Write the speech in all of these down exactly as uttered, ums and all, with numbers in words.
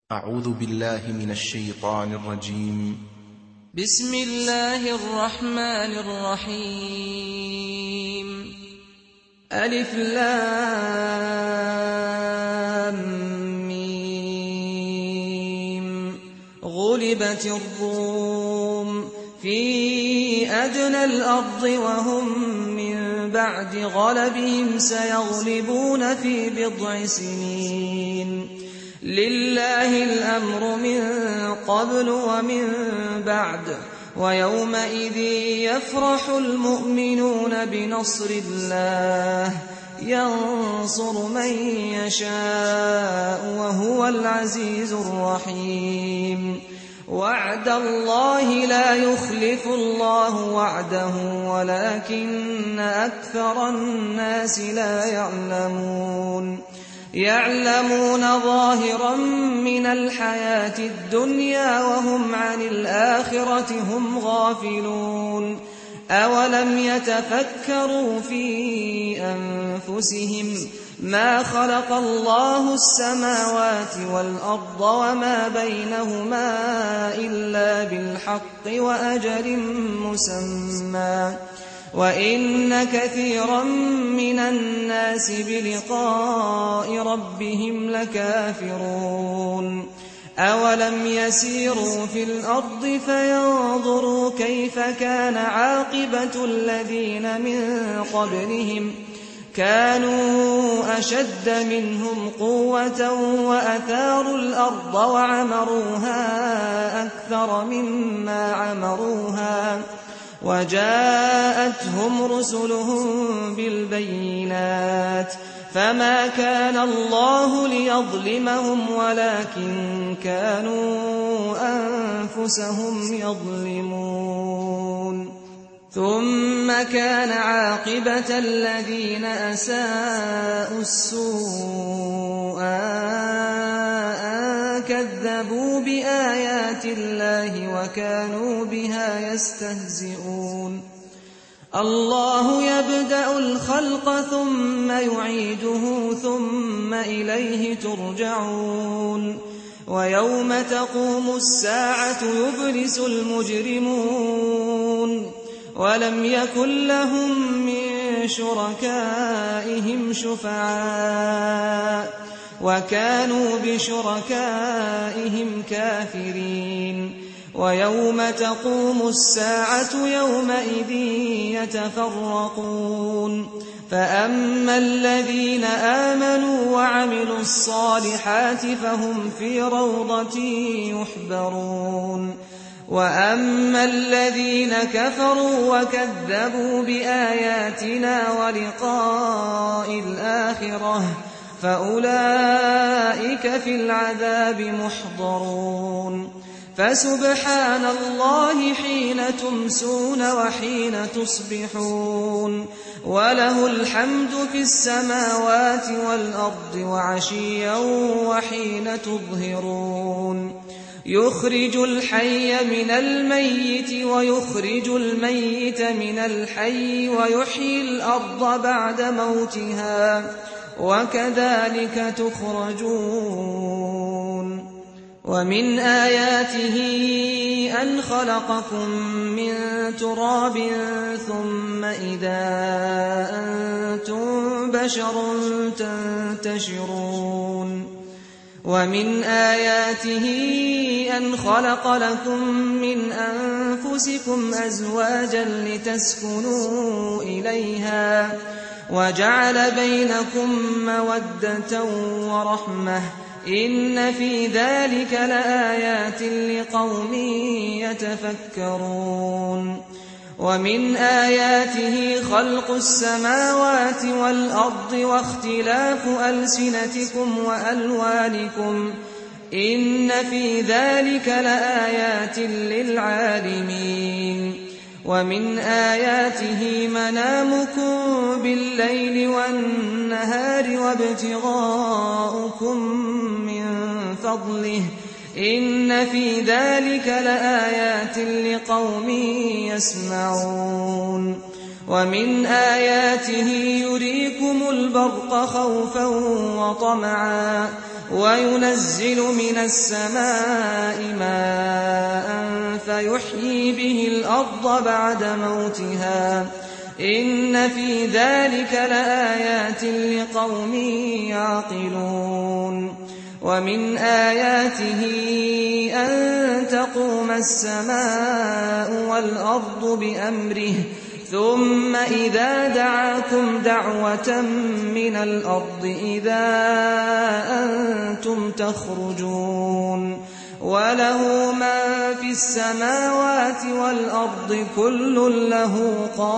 أعوذ بالله من الشيطان الرجيم. بسم الله الرحمن الرحيم. ألف لام ميم. غلبت الروم في أدنى الأرض وهم من بعد غلبهم سيغلبون في بضع سنين. لله الأمر من قبل ومن بعد ويومئذ يفرح المؤمنون بنصر الله ينصر من يشاء وهو العزيز الرحيم. وعد الله لا يخلف الله وعده ولكن أكثر الناس لا يعلمون. يعلمون ظاهرا من الحياة الدنيا وهم عن الآخرة هم غافلون. أولم يتفكروا في أنفسهم ما خلق الله السماوات والأرض وما بينهما إلا بالحق وأجل مسمى وإن كثيرا من الناس بلقاء ربهم لكافرون. أولم يسيروا في الأرض فينظروا كيف كان عاقبة الذين من قبلهم كانوا أشد منهم قوة وأثاروا الأرض وعمروها أكثر مما عمروها وجاءتهم رسلهم بالبينات فما كان الله ليظلمهم ولكن كانوا أنفسهم يظلمون. ثم كان عاقبة الذين أساءوا السوء أن كذبوا بآيات الله وكانوا بها يستهزئون. الله يبدأ الخلق ثم يعيده ثم إليه ترجعون. ويوم تقوم الساعة يبلس المجرمون ولم يكن لهم من شركائهم شفعاء وكانوا بشركائهم كافرين. ويوم تقوم الساعة يومئذ يتفرقون. فأما الذين آمنوا وعملوا الصالحات فهم في روضة يحبرون. وأما الذين كفروا وكذبوا بآياتنا ولقاء الآخرة فأولئك في العذاب محضرون. فسبحان الله حين تمسون وحين تصبحون وله الحمد في السماوات والأرض وعشيا وحين تظهرون. يخرج الحي من الميت ويخرج الميت من الحي ويحيي الأرض بعد موتها وكذلك تخرجون. ومن آياته أن خلقكم من تراب ثم إذا أنتم بشر تنتشرون. ومن آياته أن خلق لكم من أنفسكم أزواجا لتسكنوا إليها وجعل بينكم مودة ورحمة إن في ذلك لآيات لقوم يتفكرون. ومن آياته خلق السماوات والأرض واختلاف ألسنتكم وألوانكم إن في ذلك لآيات للعالمين. ومن آياته منامكم بالليل والنهار وابتغاؤكم من فضله إن في ذلك لآيات لقوم يسمعون. ومن آياته يريكم البرق خوفا وطمعا وينزل من السماء ماء فيحيي به الأرض بعد موتها إن في ذلك لآيات لقوم يعقلون ومن آياته أن تقوم السماء والأرض بأمره ثم إذا دعاكم دعوة من الأرض إذا أنتم تخرجون وله من في السماوات والأرض كل له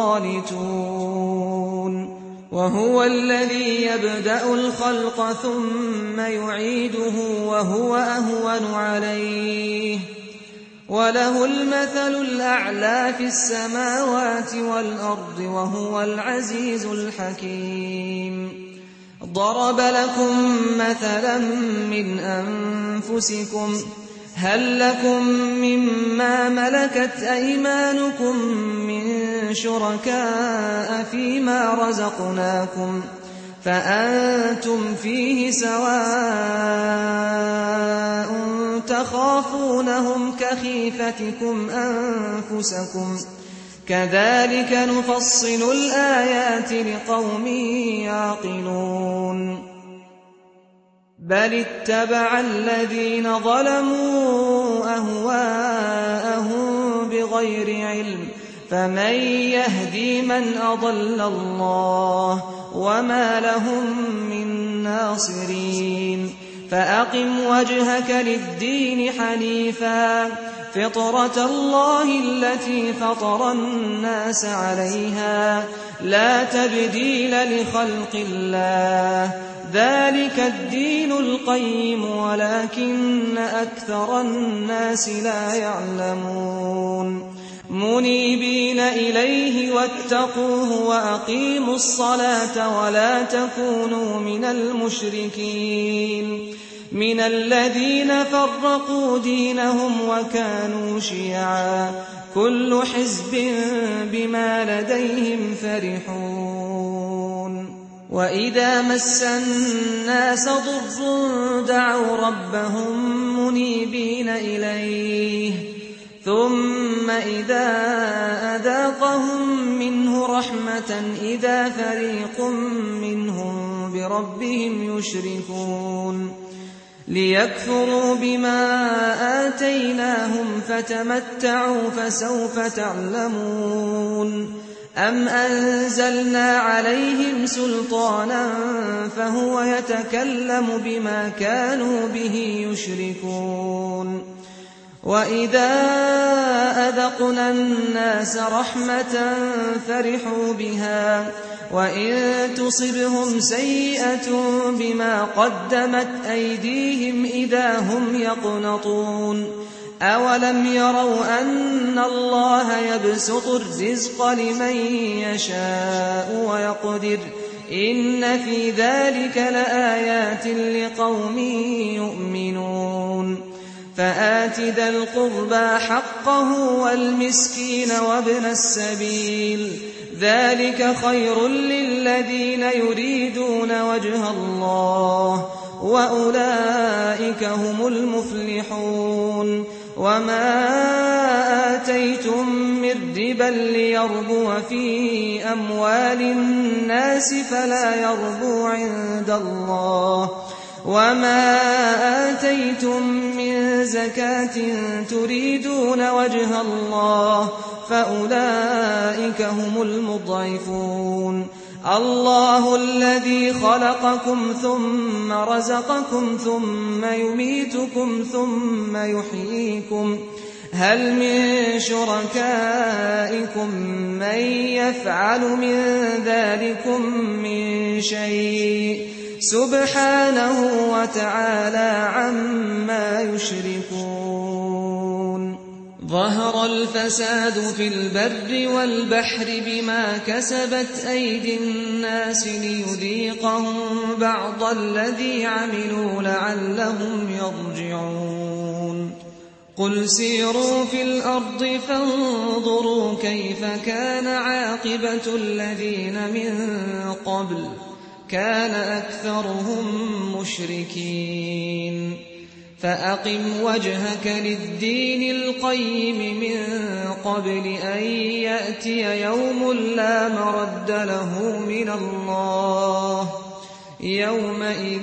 قانتون وهو الذي يبدأ الخلق ثم يعيده وهو أهون عليه وله المثل الأعلى في السماوات والأرض وهو العزيز الحكيم ضرب لكم مثلا من أنفسكم هل لكم مما ملكت أيمانكم من شركاء فيما رزقناكم فأنتم فيه سواء تخافونهم كخيفتكم أنفسكم كذلك نفصل الآيات لقوم يعقلون بل اتبع الذين ظلموا أهواءهم بغير علم فمن يهدي من أضل الله وما لهم من ناصرين فأقم وجهك للدين حنيفا فطرة الله التي فطر الناس عليها لا تبديل لخلق الله ذلك الدين القيم ولكن أكثر الناس لا يعلمون منيبين إليه واتقوه وأقيموا الصلاة ولا تكونوا من المشركين من الذين فرقوا دينهم وكانوا شيعا كل حزب بما لديهم فرحون وإذا مس الناس ضر دعوا ربهم منيبين إليه ثم إذا أذاقهم منه رحمة إذا فريق منهم بربهم يشركون ليكفروا بما آتيناهم فتمتعوا فسوف تعلمون أم أنزلنا عليهم سلطانا فهو يتكلم بما كانوا به يشركون وإذا أذقنا الناس رحمة فرحوا بها وإن تصبهم سيئة بما قدمت أيديهم إذا هم يقنطون أولم يروا أن الله يبسط الرزق لمن يشاء ويقدر إن في ذلك لآيات لقوم يؤمنون فآت ذا القربى حقه والمسكين وابن السبيل ذلك خير للذين يريدون وجه الله وأولئك هم المفلحون وما آتيتم من ربا ليربو في أموال الناس فلا يربو عند الله وما آتيتم من زكاة تريدون وجه الله فأولئك هم المضعفون الله الذي خلقكم ثم رزقكم ثم يميتكم ثم يحييكم هل من شركائكم من يفعل من ذلكم من شيء سبحانه وتعالى عما يشركون ظهر الفساد في البر والبحر بما كسبت أيدي الناس ليذيقهم بعض الذي عملوا لعلهم يرجعون قل سيروا في الأرض فانظروا كيف كان عاقبة الذين من قبل كان أكثرهم مشركين فأقم وجهك للدين القيم من قبل أن يأتي يوم لا مرد له من الله يومئذ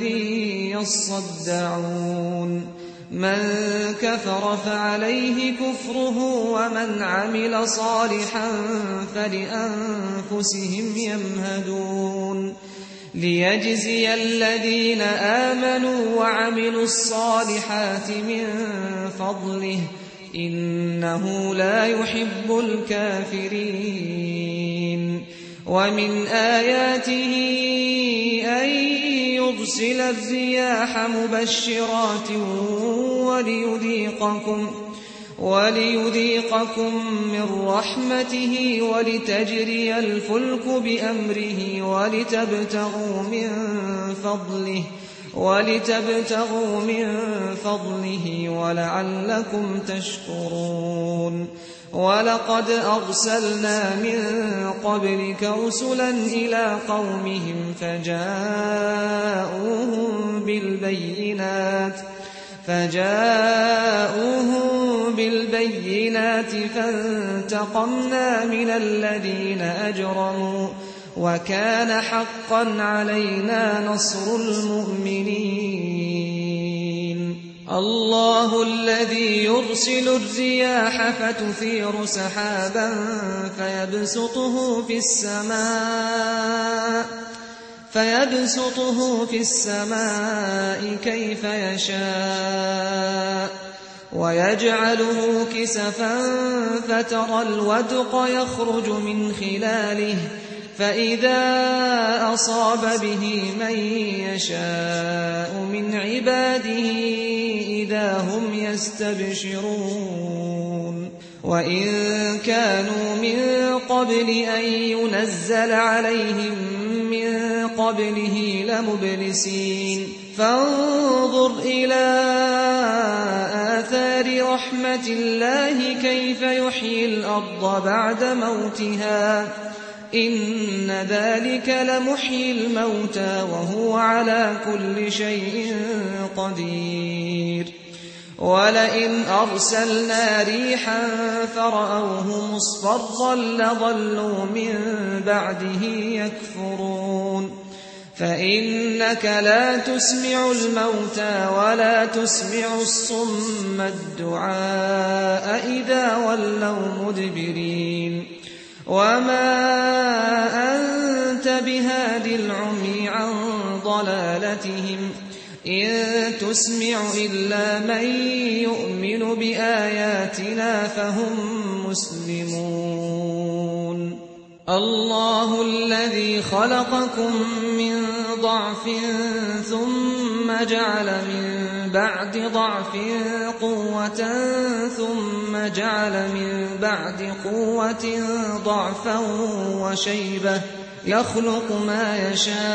يصدعون من كفر فعليه كفره ومن عمل صالحا فلأنفسهم يمهدون ليجزي الذين آمنوا وعملوا الصالحات من فضله إنه لا يحب الكافرين ومن آياته أن يرسل الرياح مبشرات وليذيقكم وليذيقكم من رحمته ولتجري الفلك بأمره ولتبتغوا من فضله ولتبتغوا من فضله ولعلكم تشكرون ولقد أرسلنا من قبلك رسلا إلى قومهم فجاءوهم بالبينات فجاءوهم بالبينات فانتقمنا من الذين أجرموا وكان حقا علينا نصر المؤمنين الله الذي يرسل الرياح فتثير سحابا فيبسطه في السماء فيبسطه في السماء كيف يشاء ويجعله كسفا فترى الودق يخرج من خلاله فإذا أصاب به من يشاء من عباده إذا هم يستبشرون وإن كانوا من قبل أن ينزل عليهم من قبله لمبلسين فانظر إلى آثار رحمة الله كيف يحيي الأرض بعد موتها إن ذلك لمحيي الموتى وهو على كل شيء قدير ولئن أرسلنا ريحا فرأوه مصفرا لظلوا من بعده يكفرون فإنك لا تسمع الموتى ولا تسمع الصم الدعاء إذا ولوا مدبرين وما أنت بهاد العمي عن ضلالتهم إن تسمع إلا من يؤمن بآياتنا فهم مسلمون الله الذي خلقكم من ضعف ثم جعل من بعد ضعف قوة ثم جعل من بعد قوة ضعفا وشيبة يخلق ما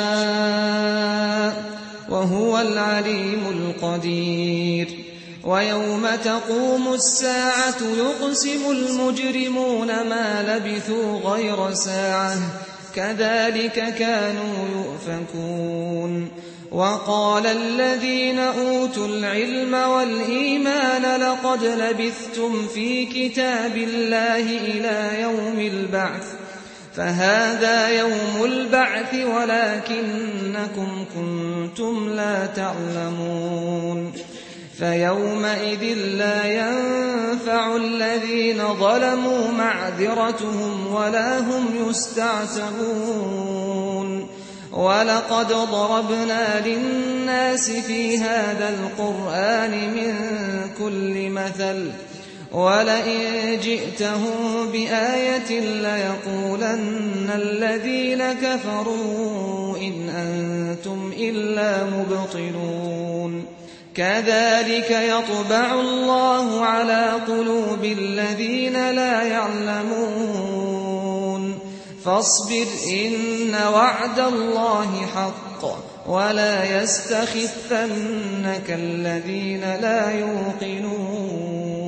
يشاء وهو العليم القدير ويوم تقوم الساعة يقسم المجرمون ما لبثوا غير ساعة كذلك كانوا يؤفكون وقال الذين أوتوا العلم والإيمان لقد لبثتم في كتاب الله إلى يوم البعث فهذا يوم البعث ولكنكم كنتم لا تعلمون فيومئذ لا ينفع الذين ظلموا معذرتهم ولا هم يستعتبون ولقد ضربنا للناس في هذا القرآن من كل مثل ولئن جئتهم بآية ليقولن الذين كفروا إن أنتم إلا مبطلون كذلك يطبع الله على قلوب الذين لا يعلمون فاصبر إن وعد الله حق ولا يستخفنك الذين لا يوقنون